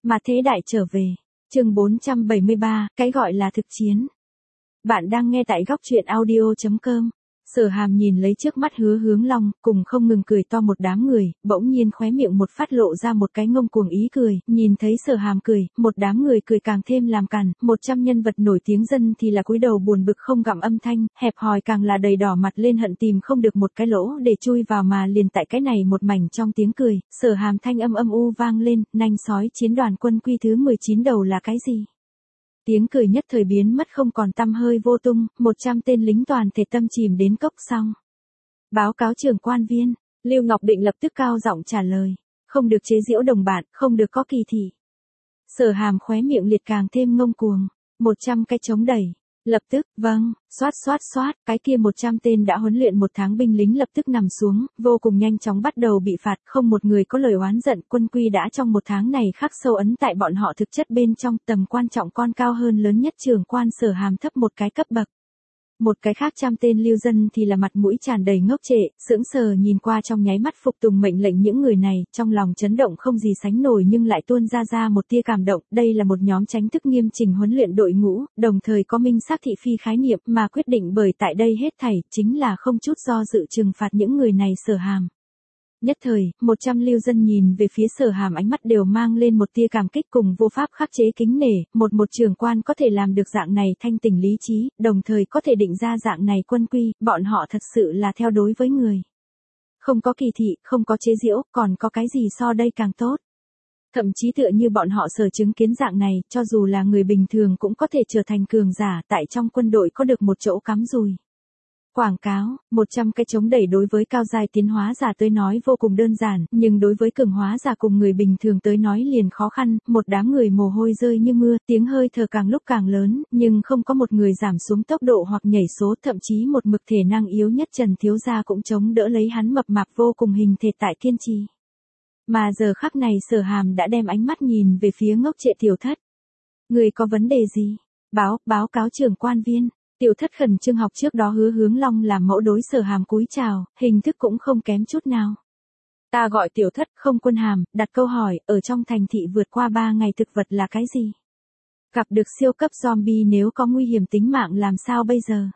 Mà thế đại trở về. Chương 473, cái gọi là thực chiến. Bạn đang nghe tại góc truyện audio.com. Sở Hàm nhìn lấy trước mắt Hứa Hướng Long, cùng không ngừng cười to một đám người, bỗng nhiên khóe miệng một phát lộ ra một cái ngông cuồng ý cười, nhìn thấy Sở Hàm cười, một đám người cười càng thêm làm càn, 100 nhân vật nổi tiếng dân thì là cúi đầu buồn bực không gặm âm thanh, hẹp hòi càng là đầy đỏ mặt lên hận tìm không được một cái lỗ để chui vào mà liền tại cái này một mảnh trong tiếng cười, Sở Hàm thanh âm u vang lên, nanh sói chiến đoàn quân quy thứ 19 đầu là cái gì? Tiếng cười nhất thời biến mất không còn tăm hơi vô tung, 100 tên lính toàn thể tâm chìm đến cốc xong. Báo cáo trưởng quan viên, Lưu Ngọc Định lập tức cao giọng trả lời, không được chế giễu đồng bạn, không được có kỳ thị. Sở Hàm khóe miệng liệt càng thêm ngông cuồng, 100 cái chống đẩy. Lập tức, vâng, xoát, cái kia 100 tên đã huấn luyện một tháng binh lính lập tức nằm xuống, vô cùng nhanh chóng bắt đầu bị phạt, không một người có lời oán giận, quân quy đã trong một tháng này khắc sâu ấn tại bọn họ thực chất bên trong, tầm quan trọng con cao hơn lớn nhất trưởng quan Sở Hàm thấp một cái cấp bậc. Một cái khác trăm tên lưu dân thì là mặt mũi tràn đầy ngốc trệ, sững sờ nhìn qua trong nháy mắt phục tùng mệnh lệnh những người này, trong lòng chấn động không gì sánh nổi nhưng lại tuôn ra một tia cảm động, đây là một nhóm tránh thức nghiêm chỉnh huấn luyện đội ngũ, đồng thời có minh xác thị phi khái niệm mà quyết định bởi tại đây hết thảy, chính là không chút do dự trừng phạt những người này. Sở Hàm. Nhất thời, 100 lưu dân nhìn về phía Sở Hàm ánh mắt đều mang lên một tia cảm kích cùng vô pháp khắc chế kính nể, một trưởng quan có thể làm được dạng này thanh tỉnh lý trí, đồng thời có thể định ra dạng này quân quy, bọn họ thật sự là theo đối với người. Không có kỳ thị, không có chế giễu, còn có cái gì so đây càng tốt. Thậm chí tựa như bọn họ sở chứng kiến dạng này, cho dù là người bình thường cũng có thể trở thành cường giả, tại trong quân đội có được một chỗ cắm dùi. Quảng cáo, 100 cái chống đẩy đối với cao giai tiến hóa giả tới nói vô cùng đơn giản, nhưng đối với cường hóa giả cùng người bình thường tới nói liền khó khăn, một đám người mồ hôi rơi như mưa, tiếng hơi thở càng lúc càng lớn, nhưng không có một người giảm xuống tốc độ hoặc nhảy số, thậm chí một mực thể năng yếu nhất Trần thiếu gia cũng chống đỡ lấy hắn mập mạp vô cùng hình thể tại kiên trì. Mà giờ khắc này Sở Hàm đã đem ánh mắt nhìn về phía ngốc trệ Tiểu Thất. Người có vấn đề gì? Báo cáo trưởng quan viên. Tiểu Thất khẩn trương học trước đó Hứa Hướng Long làm mẫu đối Sở Hàm cúi chào, hình thức cũng không kém chút nào. Ta gọi Tiểu Thất không quân hàm, đặt câu hỏi, ở trong thành thị vượt qua 3 ngày thực vật là cái gì? Gặp được siêu cấp zombie nếu có nguy hiểm tính mạng làm sao bây giờ?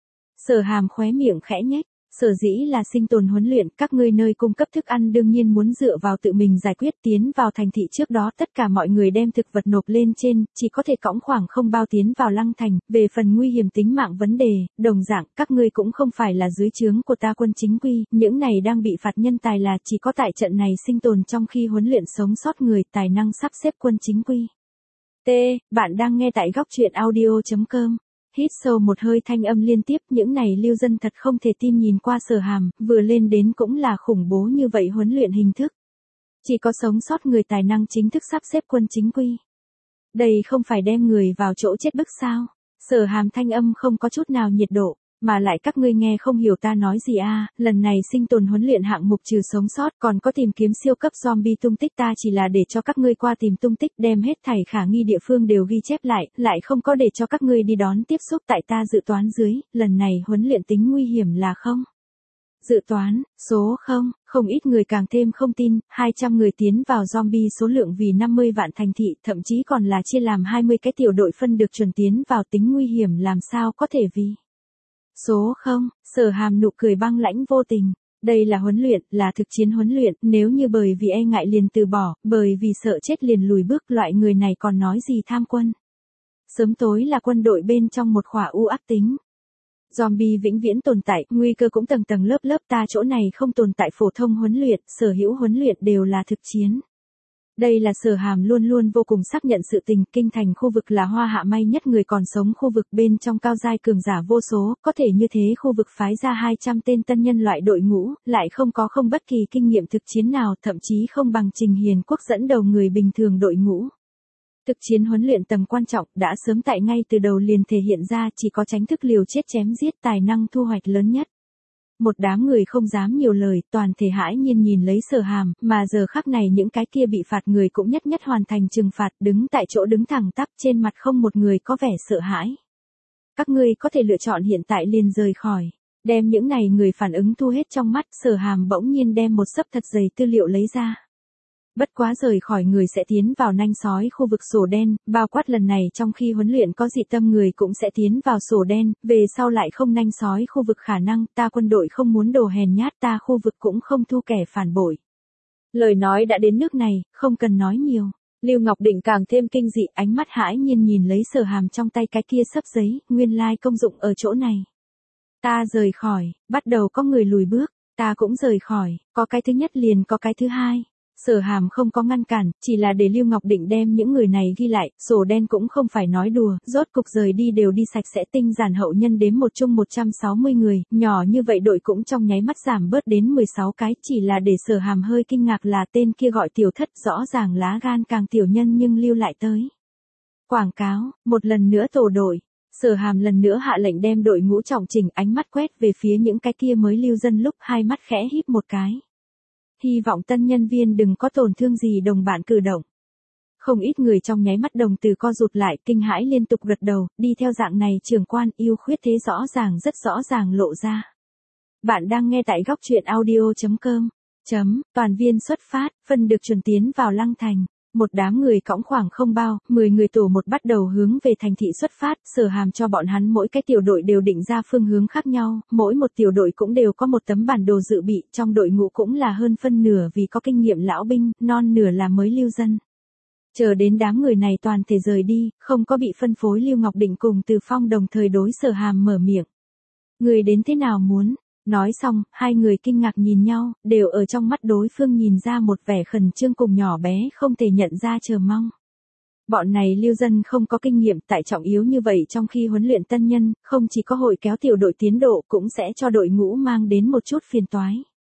Sở Hàm khóe miệng khẽ nhếch. Sở dĩ là sinh tồn huấn luyện, các ngươi nơi cung cấp thức ăn đương nhiên muốn dựa vào tự mình giải quyết, tiến vào thành thị trước đó tất cả mọi người đem thực vật nộp lên trên, chỉ có thể cõng khoảng không bao tiến vào lăng thành, về phần nguy hiểm tính mạng vấn đề, đồng dạng, các ngươi cũng không phải là dưới trướng của ta quân chính quy, những này đang bị phạt nhân tài là chỉ có tại trận này sinh tồn trong khi huấn luyện sống sót người, tài năng sắp xếp quân chính quy. Bạn đang nghe tại góc truyện audio.com. Hít sâu một hơi thanh âm liên tiếp, những này lưu dân thật không thể tin nhìn qua Sở Hàm, vừa lên đến cũng là khủng bố như vậy huấn luyện hình thức. Chỉ có sống sót người tài năng chính thức sắp xếp quân chính quy. Đây không phải đem người vào chỗ chết bức sao? Sở Hàm thanh âm không có chút nào nhiệt độ, mà lại các ngươi nghe không hiểu ta nói gì à, lần này sinh tồn huấn luyện hạng mục trừ sống sót còn có tìm kiếm siêu cấp zombie tung tích, ta chỉ là để cho các ngươi qua tìm tung tích, đem hết thảy khả nghi địa phương đều ghi chép lại không có để cho các ngươi đi đón tiếp xúc, tại ta dự toán dưới, lần này huấn luyện tính nguy hiểm là không. Dự toán, số không ít người càng thêm không tin, 200 người tiến vào zombie số lượng vì 50 vạn thành thị, thậm chí còn là chia làm 20 cái tiểu đội phân được chuẩn tiến vào, tính nguy hiểm làm sao có thể vì. Số không, Sở Hàm nụ cười băng lãnh vô tình. Đây là huấn luyện, là thực chiến huấn luyện, nếu như bởi vì e ngại liền từ bỏ, bởi vì sợ chết liền lùi bước, loại người này còn nói gì tham quân. Sớm tối là quân đội bên trong một khỏa u ác tính. Zombie vĩnh viễn tồn tại, nguy cơ cũng tầng tầng lớp, ta chỗ này không tồn tại phổ thông huấn luyện, sở hữu huấn luyện đều là thực chiến. Đây là Sở Hàm luôn luôn vô cùng xác nhận sự tình, kinh thành khu vực là hoa hạ may nhất người còn sống khu vực, bên trong cao giai cường giả vô số, có thể như thế khu vực phái ra 200 tên tân nhân loại đội ngũ, lại không bất kỳ kinh nghiệm thực chiến nào, thậm chí không bằng Trình Hiền Quốc dẫn đầu người bình thường đội ngũ. Thực chiến huấn luyện tầm quan trọng đã sớm tại ngay từ đầu liền thể hiện ra, chỉ có tránh thức liều chết chém giết tài năng thu hoạch lớn nhất. Một đám người không dám nhiều lời, toàn thể hãi nhiên nhìn lấy Sở Hàm, mà giờ khắc này những cái kia bị phạt người cũng nhất nhất hoàn thành trừng phạt, đứng tại chỗ đứng thẳng tắp, trên mặt không một người có vẻ sợ hãi. Các ngươi có thể lựa chọn hiện tại liền rời khỏi. Đem những này người phản ứng thu hết trong mắt, Sở Hàm bỗng nhiên đem một xấp thật dày tư liệu lấy ra. Bất quá rời khỏi người sẽ tiến vào nanh sói khu vực sổ đen, bao quát lần này trong khi huấn luyện có dị tâm người cũng sẽ tiến vào sổ đen, về sau lại không nanh sói khu vực khả năng, ta quân đội không muốn đồ hèn nhát, ta khu vực cũng không thu kẻ phản bội. Lời nói đã đến nước này, không cần nói nhiều. Lưu Ngọc Định càng thêm kinh dị, ánh mắt hãi nhiên nhìn lấy Sở Hàm trong tay cái kia xấp giấy, nguyên lai công dụng ở chỗ này. Ta rời khỏi, bắt đầu có người lùi bước, ta cũng rời khỏi, có cái thứ nhất liền có cái thứ hai. Sở Hàm không có ngăn cản, chỉ là để Lưu Ngọc Định đem những người này ghi lại, sổ đen cũng không phải nói đùa, rốt cục rời đi đều đi sạch sẽ, tinh giản hậu nhân đếm một chung 160 người, nhỏ như vậy đội cũng trong nháy mắt giảm bớt đến 16 cái, chỉ là để Sở Hàm hơi kinh ngạc là tên kia gọi Tiểu Thất, rõ ràng lá gan càng tiểu nhân nhưng lưu lại tới. Quảng cáo, một lần nữa tổ đội. Sở Hàm lần nữa hạ lệnh đem đội ngũ trọng chỉnh, ánh mắt quét về phía những cái kia mới lưu dân lúc hai mắt khẽ híp một cái. Hy vọng tân nhân viên đừng có tổn thương gì đồng bạn cử động. Không ít người trong nháy mắt đồng từ co rụt lại, kinh hãi liên tục gật đầu, đi theo dạng này trưởng quan yêu khuyết thế rõ ràng rất rõ ràng lộ ra. Bạn đang nghe tại góc truyện audio.com. Toàn viên xuất phát, phân được chuẩn tiến vào Lăng Thành. Một đám người cõng khoảng không bao, 10 người tổ một bắt đầu hướng về thành thị xuất phát, Sở Hàm cho bọn hắn mỗi cái tiểu đội đều định ra phương hướng khác nhau, mỗi một tiểu đội cũng đều có một tấm bản đồ dự bị, trong đội ngũ cũng là hơn phân nửa vì có kinh nghiệm lão binh, non nửa là mới lưu dân. Chờ đến đám người này toàn thể rời đi, không có bị phân phối, Lưu Ngọc Định cùng Từ Phong đồng thời đối Sở Hàm mở miệng. Người đến thế nào muốn? Nói xong, hai người kinh ngạc nhìn nhau, đều ở trong mắt đối phương nhìn ra một vẻ khẩn trương cùng nhỏ bé không thể nhận ra chờ mong. Bọn này lưu dân không có kinh nghiệm tại trọng yếu như vậy, trong khi huấn luyện tân nhân, không chỉ có hội kéo tiểu đội tiến độ cũng sẽ cho đội ngũ mang đến một chút phiền toái.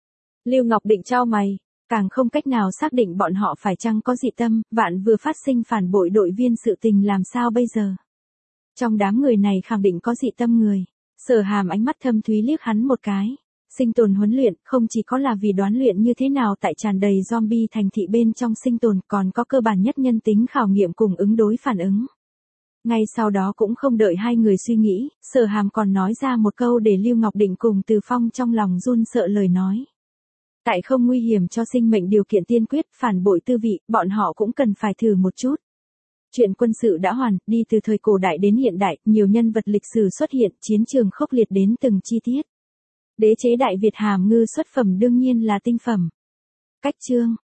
Lưu Ngọc Định chau mày, càng không cách nào xác định bọn họ phải chăng có dị tâm, vạn vừa phát sinh phản bội đội viên sự tình làm sao bây giờ. Trong đám người này khẳng định có dị tâm người. Sở Hàm ánh mắt thâm thúy liếc hắn một cái. Sinh tồn huấn luyện không chỉ có là vì đoán luyện như thế nào tại tràn đầy zombie thành thị bên trong sinh tồn, còn có cơ bản nhất nhân tính khảo nghiệm cùng ứng đối phản ứng. Ngay sau đó cũng không đợi hai người suy nghĩ, Sở Hàm còn nói ra một câu để Lưu Ngọc Định cùng Từ Phong trong lòng run sợ lời nói. Tại không nguy hiểm cho sinh mệnh điều kiện tiên quyết, phản bội tư vị, bọn họ cũng cần phải thử một chút. Chuyện quân sự đã hoàn, đi từ thời cổ đại đến hiện đại, nhiều nhân vật lịch sử xuất hiện, chiến trường khốc liệt đến từng chi tiết. Đế chế Đại Việt hàm ngư xuất phẩm đương nhiên là tinh phẩm. Cách chương